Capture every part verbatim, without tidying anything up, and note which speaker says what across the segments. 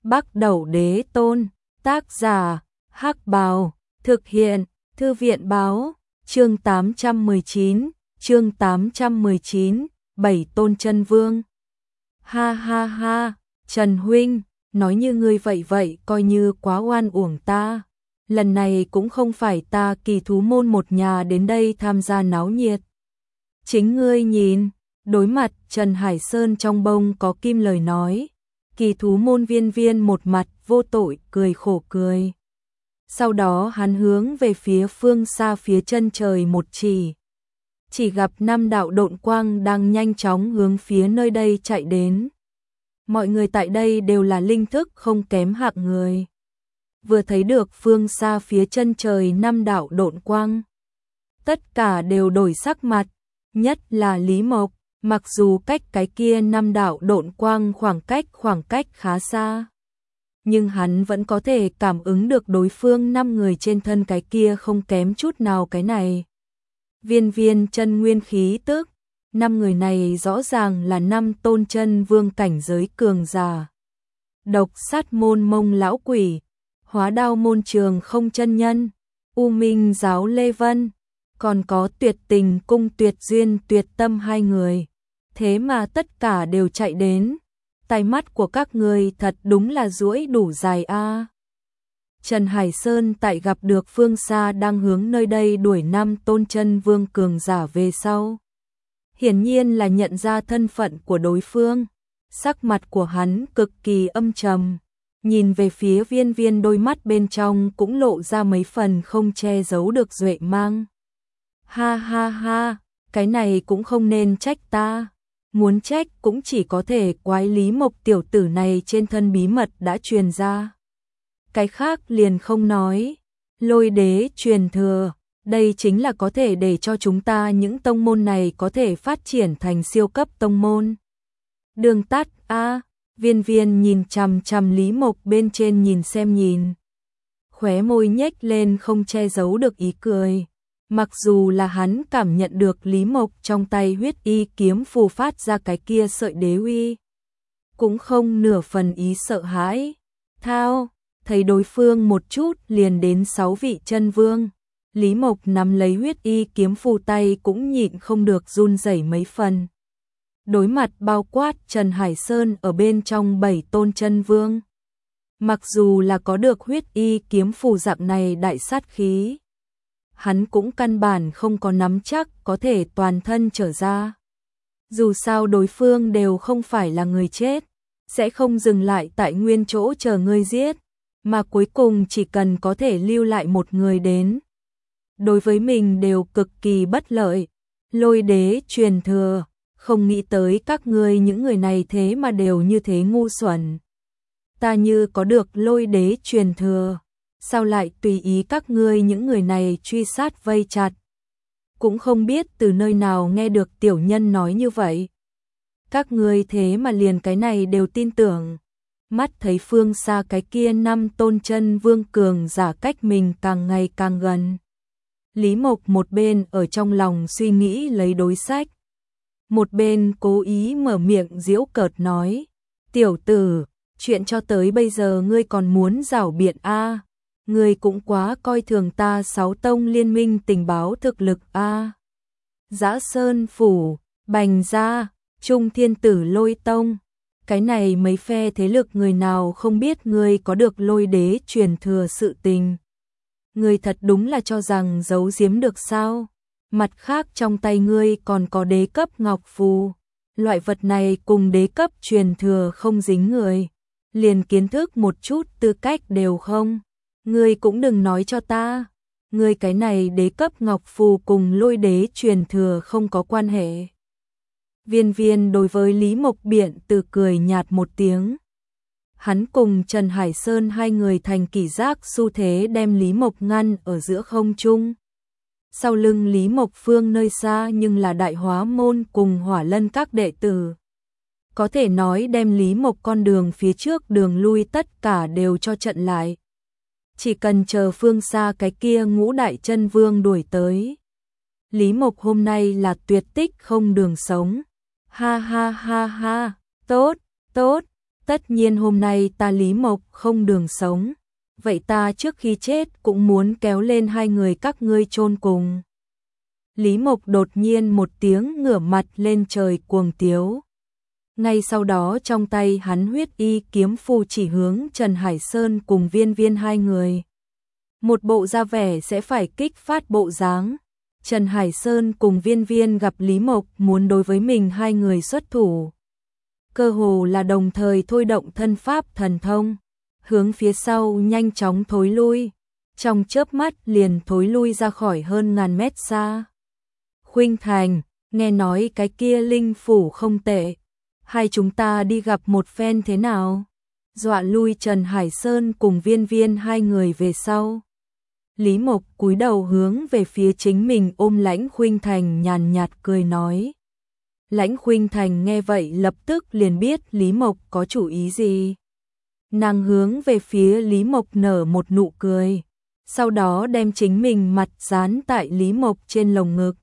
Speaker 1: Bắc Đẩu Đế Tôn, tác giả, Hắc Bào, thực hiện, Thư viện báo, chương tám trăm mười chín, chương tám trăm mười chín, Bảy Tôn Chân Vương. Ha ha ha, Trần huynh, nói như ngươi vậy vậy coi như quá oan uổng ta. Lần này cũng không phải ta Kỳ Thú môn một nhà đến đây tham gia náo nhiệt. Chính ngươi nhìn, đối mặt Trần Hải Sơn trong bông có kim lời nói. Kỳ Thú môn Viên Viên một mặt vô tội cười khổ cười. Sau đó hắn hướng về phía phương xa phía chân trời một chỉ. Chỉ gặp năm đạo độn quang đang nhanh chóng hướng phía nơi đây chạy đến. Mọi người tại đây đều là linh thức không kém hạng người. Vừa thấy được phương xa phía chân trời năm đạo độn quang, tất cả đều đổi sắc mặt, nhất là Lý Mộc, mặc dù cách cái kia năm đạo độn quang khoảng cách khoảng cách khá xa, nhưng hắn vẫn có thể cảm ứng được đối phương năm người trên thân cái kia không kém chút nào cái này. Viên Viên chân nguyên khí tức, năm người này rõ ràng là năm tôn chân vương cảnh giới cường giả. Độc sát môn Mông lão quỷ, Hóa Đao môn Trường Không chân nhân, U Minh giáo Lê Vân, còn có Tuyệt Tình cung Tuyệt Duyên Tuyệt Tâm hai người. Thế mà tất cả đều chạy đến. Tai mắt của các người thật đúng là duỗi đủ dài a. À. Trần Hải Sơn tại gặp được phương xa đang hướng nơi đây đuổi năm tôn chân vương cường giả về sau. Hiển nhiên là nhận ra thân phận của đối phương. Sắc mặt của hắn cực kỳ âm trầm. Nhìn về phía Viên Viên, đôi mắt bên trong cũng lộ ra mấy phần không che giấu được duệ mang. Ha ha ha, cái này cũng không nên trách ta. Muốn trách cũng chỉ có thể quái Lý Mộc tiểu tử này trên thân bí mật đã truyền ra. Cái khác liền không nói. Lôi đế truyền thừa, đây chính là có thể để cho chúng ta những tông môn này có thể phát triển thành siêu cấp tông môn. Đường tắt a. Viên Viên nhìn chằm chằm Lý Mộc bên trên nhìn xem nhìn. Khóe môi nhếch lên không che giấu được ý cười. Mặc dù là hắn cảm nhận được Lý Mộc trong tay huyết y kiếm phù phát ra cái kia sợi đế uy, cũng không nửa phần ý sợ hãi. Thao, thấy đối phương một chút liền đến sáu vị chân vương. Lý Mộc nắm lấy huyết y kiếm phù tay cũng nhịn không được run rẩy mấy phần. Đối mặt bao quát Trần Hải Sơn ở bên trong bảy tôn chân vương. Mặc dù là có được huyết y kiếm phù dạng này đại sát khí, hắn cũng căn bản không có nắm chắc có thể toàn thân trở ra. Dù sao đối phương đều không phải là người chết, sẽ không dừng lại tại nguyên chỗ chờ ngươi giết, mà cuối cùng chỉ cần có thể lưu lại một người đến. Đối với mình đều cực kỳ bất lợi. Lôi đế truyền thừa, không nghĩ tới các ngươi những người này thế mà đều như thế ngu xuẩn. Ta như có được lôi đế truyền thừa, sao lại tùy ý các ngươi những người này truy sát vây chặt. Cũng không biết từ nơi nào nghe được tiểu nhân nói như vậy. Các ngươi thế mà liền cái này đều tin tưởng. Mắt thấy phương xa cái kia năm tôn chân vương cường giả cách mình càng ngày càng gần. Lý Mộc một bên ở trong lòng suy nghĩ lấy đối sách, một bên cố ý mở miệng giễu cợt nói. Tiểu tử, chuyện cho tới bây giờ ngươi còn muốn rảo biện a? À? Ngươi cũng quá coi thường ta sáu tông liên minh tình báo thực lực a. À? Dã Sơn phủ, Bành gia, Trung Thiên Tử Lôi tông, cái này mấy phe thế lực người nào không biết ngươi có được lôi đế truyền thừa sự tình. Ngươi thật đúng là cho rằng giấu giếm được sao? Mặt khác trong tay ngươi còn có đế cấp ngọc phù, loại vật này cùng đế cấp truyền thừa không dính người, liền kiến thức một chút tư cách đều không. Ngươi cũng đừng nói cho ta, ngươi cái này đế cấp ngọc phù cùng lôi đế truyền thừa không có quan hệ. Viên Viên đối với Lý Mộc biện từ cười nhạt một tiếng. Hắn cùng Trần Hải Sơn hai người thành kỷ giác xu thế đem Lý Mộc ngăn ở giữa không trung. Sau lưng Lý Mộc phương nơi xa nhưng là Đại Hóa môn cùng Hỏa Lân các đệ tử. Có thể nói đem Lý Mộc con đường phía trước đường lui tất cả đều cho chặn lại. Chỉ cần chờ phương xa cái kia ngũ đại chân vương đuổi tới. Lý Mộc hôm nay là tuyệt tích không đường sống. Ha ha ha ha, tốt, tốt, Tất nhiên hôm nay ta Lý Mộc không đường sống, vậy ta trước khi chết cũng muốn kéo lên hai người các ngươi chôn cùng. Lý Mộc đột nhiên một tiếng ngửa mặt lên trời cuồng tiếu. Ngay sau đó trong tay hắn huyết y kiếm phù chỉ hướng Trần Hải Sơn cùng Viên Viên hai người. Một bộ ra vẻ sẽ phải kích phát bộ dáng. Trần Hải Sơn cùng Viên Viên gặp Lý Mộc muốn đối với mình hai người xuất thủ. Cơ hồ là đồng thời thôi động thân pháp thần thông, hướng phía sau nhanh chóng thối lui, trong chớp mắt liền thối lui ra khỏi hơn ngàn mét xa. Khuynh Thành, nghe nói cái kia linh phủ không tệ, hai chúng ta đi gặp một phen thế nào? Dọa lui Trần Hải Sơn cùng Viên Viên hai người về sau. Lý Mộc cúi đầu hướng về phía chính mình ôm Lãnh Khuynh Thành nhàn nhạt cười nói. Lãnh Khuynh Thành nghe vậy lập tức liền biết Lý Mộc có chủ ý gì. Nàng hướng về phía Lý Mộc nở một nụ cười, sau đó đem chính mình mặt dán tại Lý Mộc trên lồng ngực.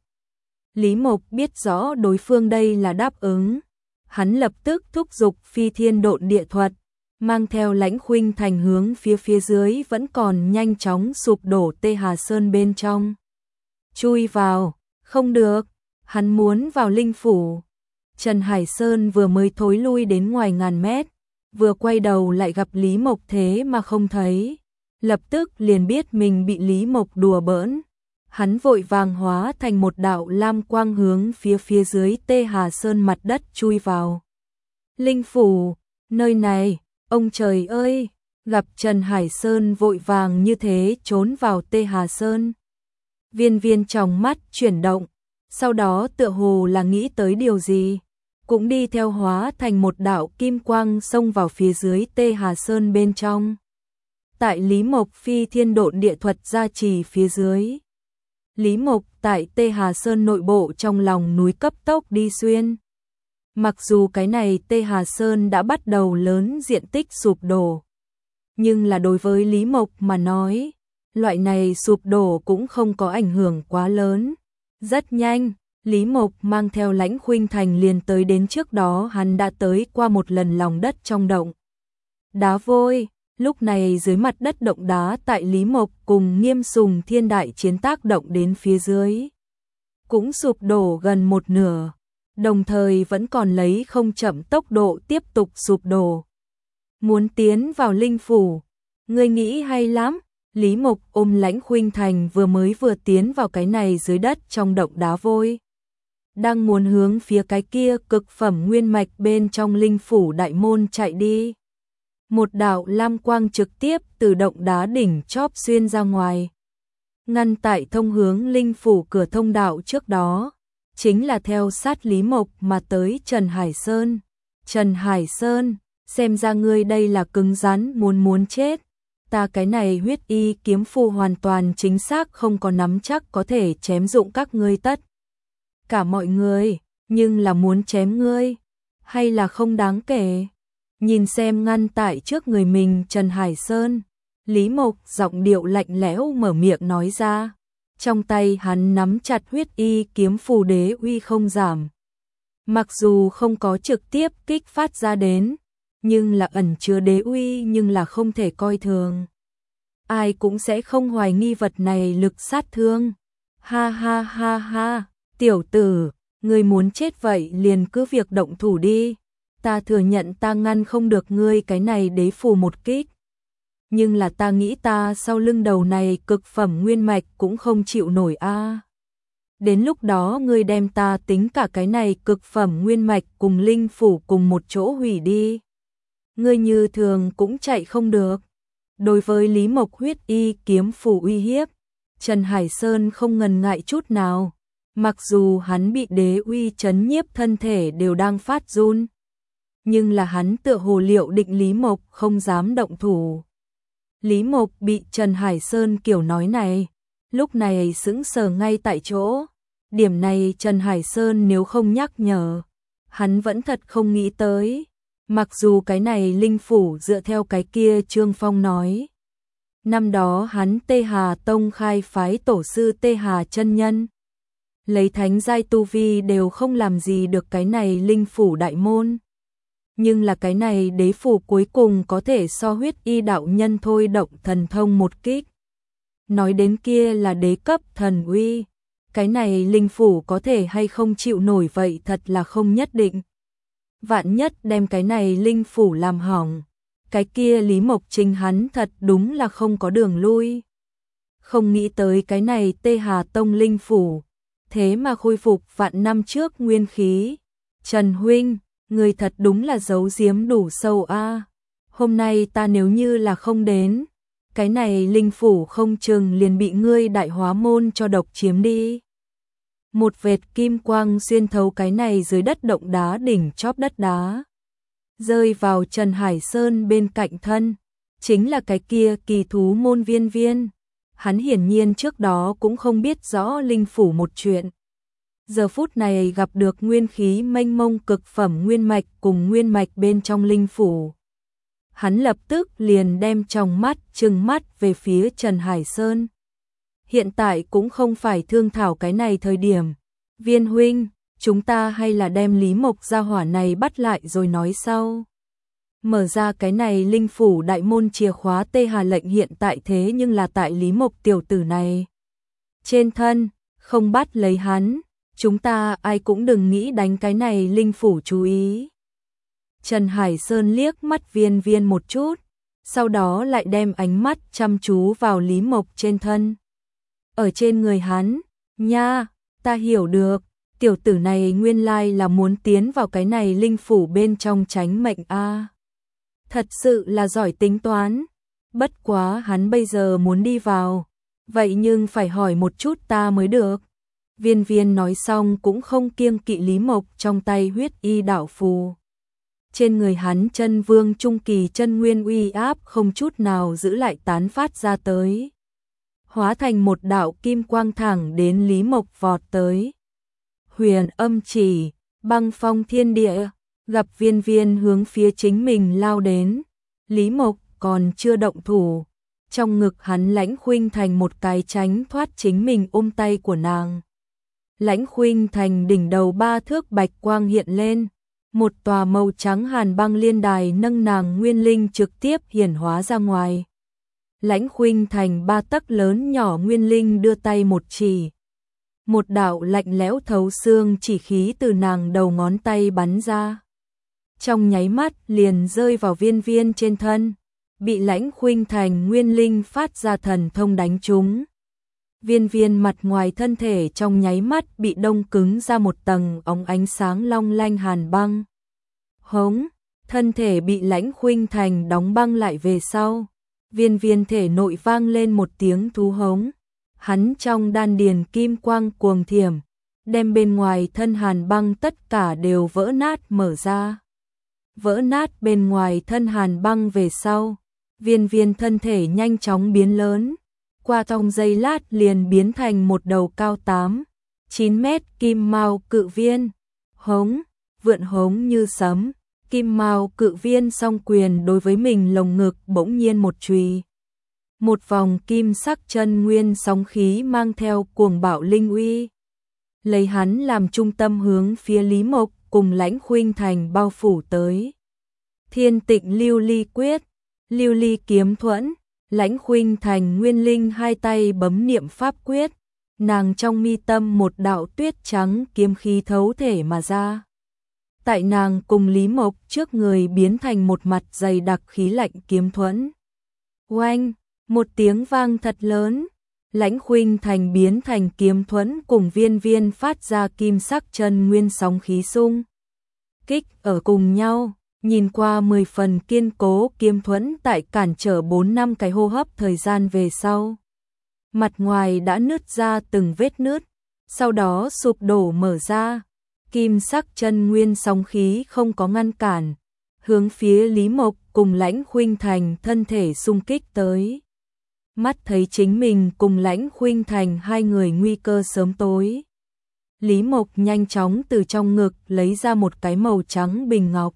Speaker 1: Lý Mộc biết rõ đối phương đây là đáp ứng, hắn lập tức thúc giục phi thiên độn địa thuật, mang theo Lãnh Khuynh Thành hướng phía phía dưới vẫn còn nhanh chóng sụp đổ Tê Hà Sơn bên trong. Chui vào, không được, hắn muốn vào linh phủ. Trần Hải Sơn vừa mới thối lui đến ngoài ngàn mét, vừa quay đầu lại gặp Lý Mộc thế mà không thấy, lập tức liền biết mình bị Lý Mộc đùa bỡn. Hắn vội vàng hóa thành một đạo lam quang hướng phía phía dưới Tê Hà Sơn mặt đất chui vào. Linh phủ, nơi này, ông trời ơi, gặp Trần Hải Sơn vội vàng như thế trốn vào Tê Hà Sơn. Viên Viên trong mắt chuyển động, sau đó tựa hồ là nghĩ tới điều gì, cũng đi theo hóa thành một đạo kim quang xông vào phía dưới Tê Hà Sơn bên trong. Tại Lý Mộc phi thiên độn địa thuật gia trì phía dưới, Lý Mộc tại Tê Hà Sơn nội bộ trong lòng núi cấp tốc đi xuyên. Mặc dù cái này Tê Hà Sơn đã bắt đầu lớn diện tích sụp đổ, nhưng là đối với Lý Mộc mà nói, loại này sụp đổ cũng không có ảnh hưởng quá lớn. Rất nhanh, Lý Mộc mang theo Lãnh Khuynh Thành liền tới đến trước đó hắn đã tới qua một lần lòng đất trong động đá vôi. Lúc này dưới mặt đất động đá tại Lý Mộc cùng Nghiêm Sùng thiên đại chiến tác động đến phía dưới, cũng sụp đổ gần một nửa, đồng thời vẫn còn lấy không chậm tốc độ tiếp tục sụp đổ. Muốn tiến vào linh phủ, ngươi nghĩ hay lắm. Lý Mộc ôm Lãnh Khuynh Thành vừa mới vừa tiến vào cái này dưới đất trong động đá vôi, đang muốn hướng phía cái kia cực phẩm nguyên mạch bên trong linh phủ đại môn chạy đi. Một đạo lam quang trực tiếp từ động đá đỉnh chóp xuyên ra ngoài, ngăn tại thông hướng linh phủ cửa thông đạo trước đó, chính là theo sát Lý Mộc mà tới Trần Hải Sơn. Trần Hải Sơn, xem ra ngươi đây là cứng rắn muốn muốn chết. Ta cái này huyết y kiếm phù hoàn toàn chính xác không có nắm chắc có thể chém dụng các ngươi tất cả mọi người, nhưng là muốn chém ngươi, hay là không đáng kể. Nhìn xem ngăn tại trước người mình Trần Hải Sơn, Lý Mộc giọng điệu lạnh lẽo mở miệng nói ra. Trong tay hắn nắm chặt huyết y kiếm phù đế uy không giảm. Mặc dù không có trực tiếp kích phát ra đến, nhưng là ẩn chứa đế uy nhưng là không thể coi thường. Ai cũng sẽ không hoài nghi vật này lực sát thương. Ha ha ha ha, tiểu tử, ngươi muốn chết vậy liền cứ việc động thủ đi. Ta thừa nhận ta ngăn không được ngươi cái này đế phù một kích. Nhưng là ta nghĩ ta sau lưng đầu này cực phẩm nguyên mạch cũng không chịu nổi a. À. Đến lúc đó ngươi đem ta tính cả cái này cực phẩm nguyên mạch cùng linh phủ cùng một chỗ hủy đi. Ngươi như thường cũng chạy không được. Đối với Lý Mộc huyết y kiếm phù uy hiếp, Trần Hải Sơn không ngần ngại chút nào. Mặc dù hắn bị đế uy chấn nhiếp thân thể đều đang phát run, nhưng là hắn tựa hồ liệu định Lý Mộc không dám động thủ. Lý Mộc bị Trần Hải Sơn kiểu nói này, lúc này sững sờ ngay tại chỗ. Điểm này Trần Hải Sơn nếu không nhắc nhở, hắn vẫn thật không nghĩ tới. Mặc dù cái này linh phủ dựa theo cái kia Trương Phong nói, năm đó hắn Tê Hà Tông khai phái tổ sư Tê Hà chân nhân, lấy thánh giai tu vi đều không làm gì được cái này linh phủ đại môn. nhưng là cái này đế phủ cuối cùng có thể so huyết y đạo nhân thôi động thần thông một kích. Nói đến kia là đế cấp thần uy, cái này linh phủ có thể hay không chịu nổi vậy thật là không nhất định. Vạn nhất đem cái này linh phủ làm hỏng, cái kia Lý Mộc Chính hắn thật đúng là không có đường lui. Không nghĩ tới cái này Tê Hà Tông linh phủ, thế mà khôi phục vạn năm trước nguyên khí. Trần huynh, người thật đúng là giấu giếm đủ sâu a. Hôm nay ta nếu như là không đến, cái này linh phủ không chừng liền bị ngươi đại hóa môn cho độc chiếm đi. Một vệt kim quang xuyên thấu cái này dưới đất động đá đỉnh chóp đất đá, rơi vào Trần Hải Sơn bên cạnh thân, chính là cái kia kỳ thú môn Viên Viên. Hắn hiển nhiên trước đó cũng không biết rõ linh phủ một chuyện. Giờ phút này gặp được nguyên khí mênh mông cực phẩm nguyên mạch cùng nguyên mạch bên trong linh phủ. Hắn lập tức liền đem tròng mắt trừng mắt về phía Trần Hải Sơn. Hiện tại cũng không phải thương thảo cái này thời điểm. Viên huynh, chúng ta hay là đem Lý Mộc gia hỏa này bắt lại rồi nói sau. Mở ra cái này linh phủ đại môn chìa khóa Tê Hà lệnh hiện tại thế nhưng là tại Lý Mộc tiểu tử này trên thân, không bắt lấy hắn, chúng ta ai cũng đừng nghĩ đánh cái này linh phủ chú ý. Trần Hải Sơn liếc mắt Viên Viên một chút, sau đó lại đem ánh mắt chăm chú vào Lý Mộc trên thân. Ở trên người hắn, nha, ta hiểu được, tiểu tử này nguyên lai là muốn tiến vào cái này linh phủ bên trong tránh mệnh a. Thật sự là giỏi tính toán, bất quá hắn bây giờ muốn đi vào, vậy nhưng phải hỏi một chút ta mới được. Viên Viên nói xong cũng không kiêng kỵ Lý Mộc trong tay huyết y đạo phù. Trên người hắn chân vương trung kỳ chân nguyên uy áp không chút nào giữ lại tán phát ra tới. Hóa thành một đạo kim quang thẳng đến Lý Mộc vọt tới. Huyền âm chỉ, băng phong thiên địa, gặp Viên Viên hướng phía chính mình lao đến. Lý Mộc còn chưa động thủ, trong ngực hắn Lãnh Khuynh Thành một cái tránh thoát chính mình ôm tay của nàng. Lãnh Khuynh Thành đỉnh đầu ba thước bạch quang hiện lên, một tòa màu trắng hàn băng liên đài nâng nàng nguyên linh trực tiếp hiển hóa ra ngoài. Lãnh Khuynh Thành ba tấc lớn nhỏ nguyên linh đưa tay một chỉ. Một đạo lạnh lẽo thấu xương chỉ khí từ nàng đầu ngón tay bắn ra. Trong nháy mắt liền rơi vào Viên Viên trên thân, bị Lãnh Khuynh Thành nguyên linh phát ra thần thông đánh trúng. Viên Viên mặt ngoài thân thể trong nháy mắt bị đông cứng ra một tầng óng ánh sáng long lanh hàn băng. Hống, thân thể bị Lãnh Khuynh Thành đóng băng lại về sau. Viên Viên thể nội vang lên một tiếng thú hống. Hắn trong đan điền kim quang cuồng thiểm, đem bên ngoài thân hàn băng tất cả đều vỡ nát mở ra. Vỡ nát bên ngoài thân hàn băng về sau, Viên Viên thân thể nhanh chóng biến lớn. Qua trong giây lát liền biến thành một đầu cao tám, chín mét kim mao cự viên. Hống, vượn hống như sấm, kim mao cự viên song quyền đối với mình lồng ngực bỗng nhiên một chùy. Một vòng kim sắc chân nguyên sóng khí mang theo cuồng bạo linh uy. Lấy hắn làm trung tâm hướng phía Lý Mộc cùng Lãnh Khuynh Thành bao phủ tới. Thiên Tịnh Lưu Ly Quyết, Lưu Ly Kiếm Thuẫn. Lãnh Khuynh Thành nguyên linh hai tay bấm niệm pháp quyết, nàng trong mi tâm một đạo tuyết trắng kiếm khí thấu thể mà ra. Tại nàng cùng Lý Mộc trước người biến thành một mặt dày đặc khí lạnh kiếm thuẫn. Oanh, một tiếng vang thật lớn, Lãnh Khuynh Thành biến thành kiếm thuẫn cùng Viên Viên phát ra kim sắc chân nguyên sóng khí xung kích ở cùng nhau. Nhìn qua mười phần kiên cố kiếm thuẫn tại cản trở bốn năm cái hô hấp thời gian về sau. Mặt ngoài đã nứt ra từng vết nứt, sau đó sụp đổ mở ra. Kim sắc chân nguyên sóng khí không có ngăn cản, hướng phía Lý Mộc cùng Lãnh Khuynh Thành thân thể xung kích tới. Mắt thấy chính mình cùng Lãnh Khuynh Thành hai người nguy cơ sớm tối. Lý Mộc nhanh chóng từ trong ngực lấy ra một cái màu trắng bình ngọc.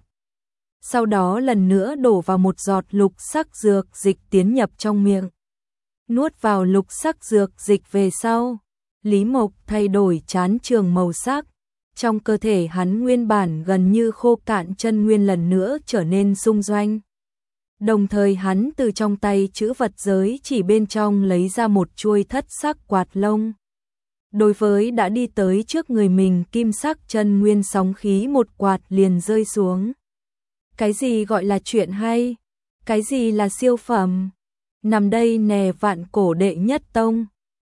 Speaker 1: Sau đó lần nữa đổ vào một giọt lục sắc dược dịch tiến nhập trong miệng. Nuốt vào lục sắc dược dịch về sau, Lý Mộc thay đổi trán trường màu sắc, Trong cơ thể hắn nguyên bản gần như khô cạn chân nguyên lần nữa trở nên sung doanh. Đồng thời hắn từ trong tay chữ vật giới chỉ bên trong lấy ra một chuôi thất sắc quạt lông. Đối với đã đi tới trước người mình kim sắc chân nguyên sóng khí một quạt liền rơi xuống. Cái gì gọi là chuyện hay? Cái gì là siêu phẩm? Nằm đây nè vạn cổ đệ nhất tông.